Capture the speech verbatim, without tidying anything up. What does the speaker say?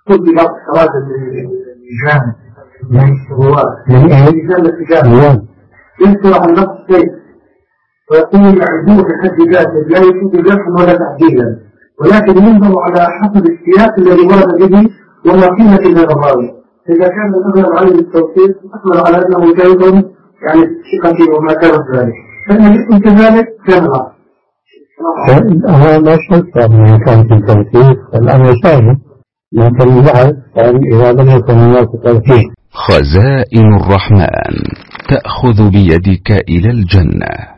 تقول ببعض السواد اللجان اللجان الاتجاه ينكر عن نفس الشيء ويقول يعدوه في حد ذاته لا يفيد جرحا ولا تعديلا، ولكن ينظر على حسب السياق الذي ورد به وما قيمة هذا الراوي. إذا كان الأغلب عليه التوثيق أكمل على أنه جيد يعني ثقة وما كان ذلك، فإن يكون كذلك كان غلط. هو لا شك أنه كان في التوثيق الأمر ثاني، لكن البحث إذا لم يكن هناك توثيق. خزائن الرحمن تأخذ بيدك إلى الجنة.